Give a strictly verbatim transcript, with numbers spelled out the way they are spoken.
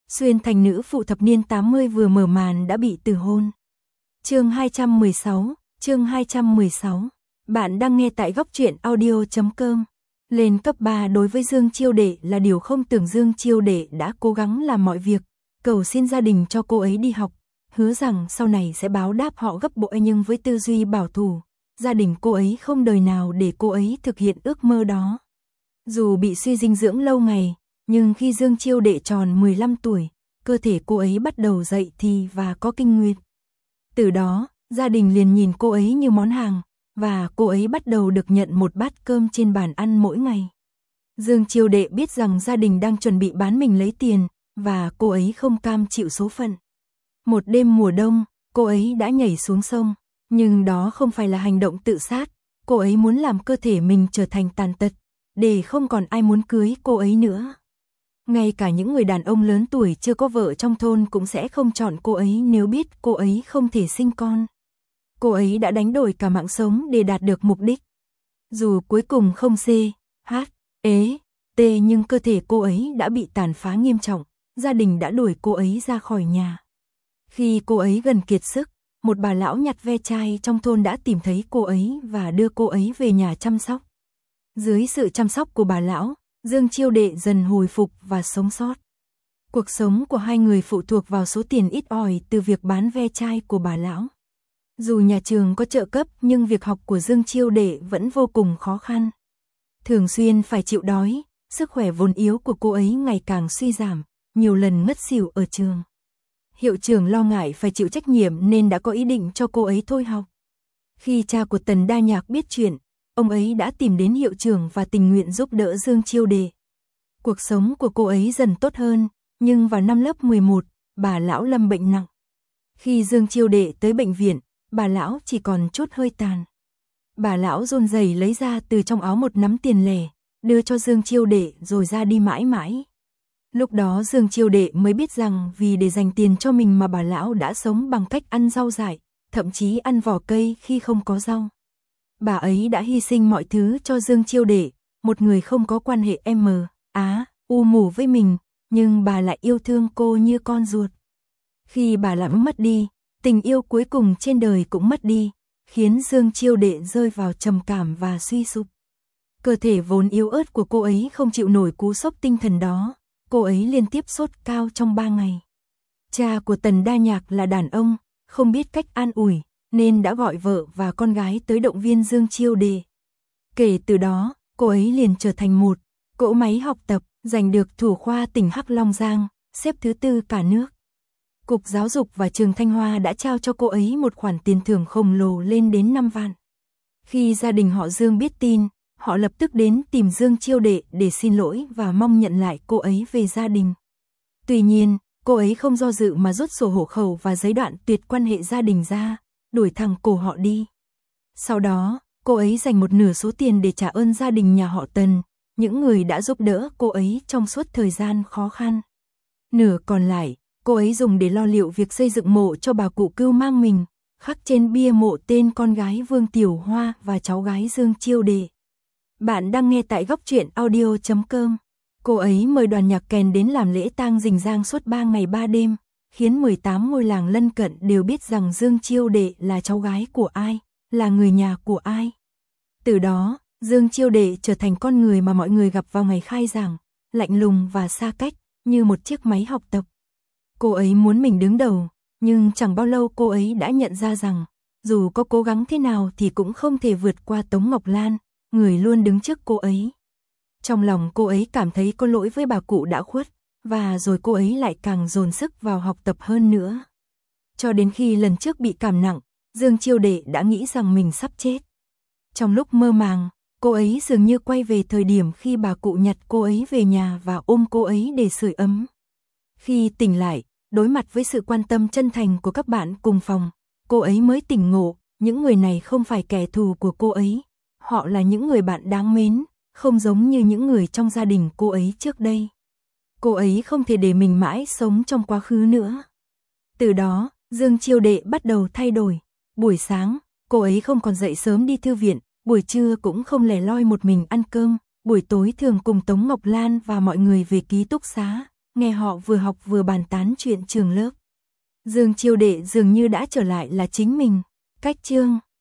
Xuyên thành nữ phụ thập niên tám mươi vừa mở màn đã bị từ hôn. Chương hai trăm mười sáu, chương hai trăm mười sáu. Bạn đang nghe tại góc truyện audio chấm com. Lên cấp ba đối với Dương Chiêu Đệ là điều không tưởng. Dương Chiêu Đệ đã cố gắng làm mọi việc, cầu xin gia đình cho cô ấy đi học, hứa rằng sau này sẽ báo đáp họ gấp bội, nhưng với tư duy bảo thủ, gia đình cô ấy không đời nào để cô ấy thực hiện ước mơ đó. Dù bị suy dinh dưỡng lâu ngày, nhưng khi Dương Chiêu Đệ tròn mười lăm tuổi, cơ thể cô ấy bắt đầu dậy thì và có kinh nguyệt. Từ đó, gia đình liền nhìn cô ấy như món hàng, và cô ấy bắt đầu được nhận một bát cơm trên bàn ăn mỗi ngày. Dương Chiêu Đệ biết rằng gia đình đang chuẩn bị bán mình lấy tiền, và cô ấy không cam chịu số phận. Một đêm mùa đông, cô ấy đã nhảy xuống sông, nhưng đó không phải là hành động tự sát, cô ấy muốn làm cơ thể mình trở thành tàn tật, để không còn ai muốn cưới cô ấy nữa. Ngay cả những người đàn ông lớn tuổi chưa có vợ trong thôn cũng sẽ không chọn cô ấy nếu biết cô ấy không thể sinh con. Cô ấy đã đánh đổi cả mạng sống để đạt được mục đích. Dù cuối cùng không C, H, ế, T nhưng cơ thể cô ấy đã bị tàn phá nghiêm trọng, gia đình đã đuổi cô ấy ra khỏi nhà. Khi cô ấy gần kiệt sức, một bà lão nhặt ve chai trong thôn đã tìm thấy cô ấy và đưa cô ấy về nhà chăm sóc. Dưới sự chăm sóc của bà lão, Dương Chiêu Đệ dần hồi phục và sống sót. Cuộc sống của hai người phụ thuộc vào số tiền ít ỏi từ việc bán ve chai của bà lão. Dù nhà trường có trợ cấp nhưng việc học của Dương Chiêu Đệ vẫn vô cùng khó khăn. Thường xuyên phải chịu đói, sức khỏe vốn yếu của cô ấy ngày càng suy giảm, nhiều lần ngất xỉu ở trường. Hiệu trưởng lo ngại phải chịu trách nhiệm nên đã có ý định cho cô ấy thôi học. Khi cha của Tần Đa Nhạc biết chuyện, ông ấy đã tìm đến hiệu trưởng và tình nguyện giúp đỡ Dương Chiêu Đệ. Cuộc sống của cô ấy dần tốt hơn, nhưng vào năm lớp mười một, bà lão lâm bệnh nặng. Khi Dương Chiêu Đệ tới bệnh viện, bà lão chỉ còn chút hơi tàn. Bà lão run rẩy lấy ra từ trong áo một nắm tiền lẻ, đưa cho Dương Chiêu Đệ rồi ra đi mãi mãi. Lúc đó Dương Chiêu Đệ mới biết rằng vì để dành tiền cho mình mà bà lão đã sống bằng cách ăn rau dại, thậm chí ăn vỏ cây khi không có rau. Bà ấy đã hy sinh mọi thứ cho Dương Chiêu Đệ, một người không có quan hệ M, Á, U mù với mình, nhưng bà lại yêu thương cô như con ruột. Khi bà lão mất đi, tình yêu cuối cùng trên đời cũng mất đi, khiến Dương Chiêu Đệ rơi vào trầm cảm và suy sụp. Cơ thể vốn yếu ớt của cô ấy không chịu nổi cú sốc tinh thần đó, cô ấy liên tiếp sốt cao trong ba ngày. Cha của Tần Đa Nhạc là đàn ông, không biết cách an ủi, nên đã gọi vợ và con gái tới động viên Dương Chiêu Đệ. Kể từ đó, cô ấy liền trở thành một cỗ máy học tập, giành được thủ khoa tỉnh Hắc Long Giang, xếp thứ tư cả nước. Cục Giáo dục và Trường Thanh Hoa đã trao cho cô ấy một khoản tiền thưởng khổng lồ lên đến năm vạn. Khi gia đình họ Dương biết tin, họ lập tức đến tìm Dương Chiêu Đệ để xin lỗi và mong nhận lại cô ấy về gia đình. Tuy nhiên, cô ấy không do dự mà rút sổ hộ khẩu và giấy đoạn tuyệt quan hệ gia đình ra, đuổi thẳng cổ họ đi. Sau đó, cô ấy dành một nửa số tiền để trả ơn gia đình nhà họ Tần, những người đã giúp đỡ cô ấy trong suốt thời gian khó khăn. Nửa còn lại, cô ấy dùng để lo liệu việc xây dựng mộ cho bà cụ cưu mang mình, khắc trên bia mộ tên con gái Vương Tiểu Hoa và cháu gái Dương Chiêu Đệ. Bạn đang nghe tại góc truyện audio chấm com. Cô ấy mời đoàn nhạc kèn đến làm lễ tang rình rang suốt ba ngày ba đêm, khiến mười tám ngôi làng lân cận đều biết rằng Dương Chiêu Đệ là cháu gái của ai, là người nhà của ai. Từ đó, Dương Chiêu Đệ trở thành con người mà mọi người gặp vào ngày khai giảng, lạnh lùng và xa cách, như một chiếc máy học tập. Cô ấy muốn mình đứng đầu, nhưng chẳng bao lâu cô ấy đã nhận ra rằng, dù có cố gắng thế nào thì cũng không thể vượt qua Tống Ngọc Lan, người luôn đứng trước cô ấy. Trong lòng cô ấy cảm thấy có lỗi với bà cụ đã khuất, và rồi cô ấy lại càng dồn sức vào học tập hơn nữa. Cho đến khi lần trước bị cảm nặng, Dương Chiêu Đệ đã nghĩ rằng mình sắp chết. Trong lúc mơ màng, cô ấy dường như quay về thời điểm khi bà cụ nhặt cô ấy về nhà và ôm cô ấy để sưởi ấm. Khi tỉnh lại, đối mặt với sự quan tâm chân thành của các bạn cùng phòng, cô ấy mới tỉnh ngộ, những người này không phải kẻ thù của cô ấy, họ là những người bạn đáng mến, không giống như những người trong gia đình cô ấy trước đây. Cô ấy không thể để mình mãi sống trong quá khứ nữa. Từ đó, Dương Chiêu Đệ bắt đầu thay đổi. Buổi sáng, cô ấy không còn dậy sớm đi thư viện, buổi trưa cũng không lẻ loi một mình ăn cơm, buổi tối thường cùng Tống Ngọc Lan và mọi người về ký túc xá, nghe họ vừa học vừa bàn tán chuyện trường lớp. Dương Chiêu Đệ dường như đã trở lại là chính mình. Cách chương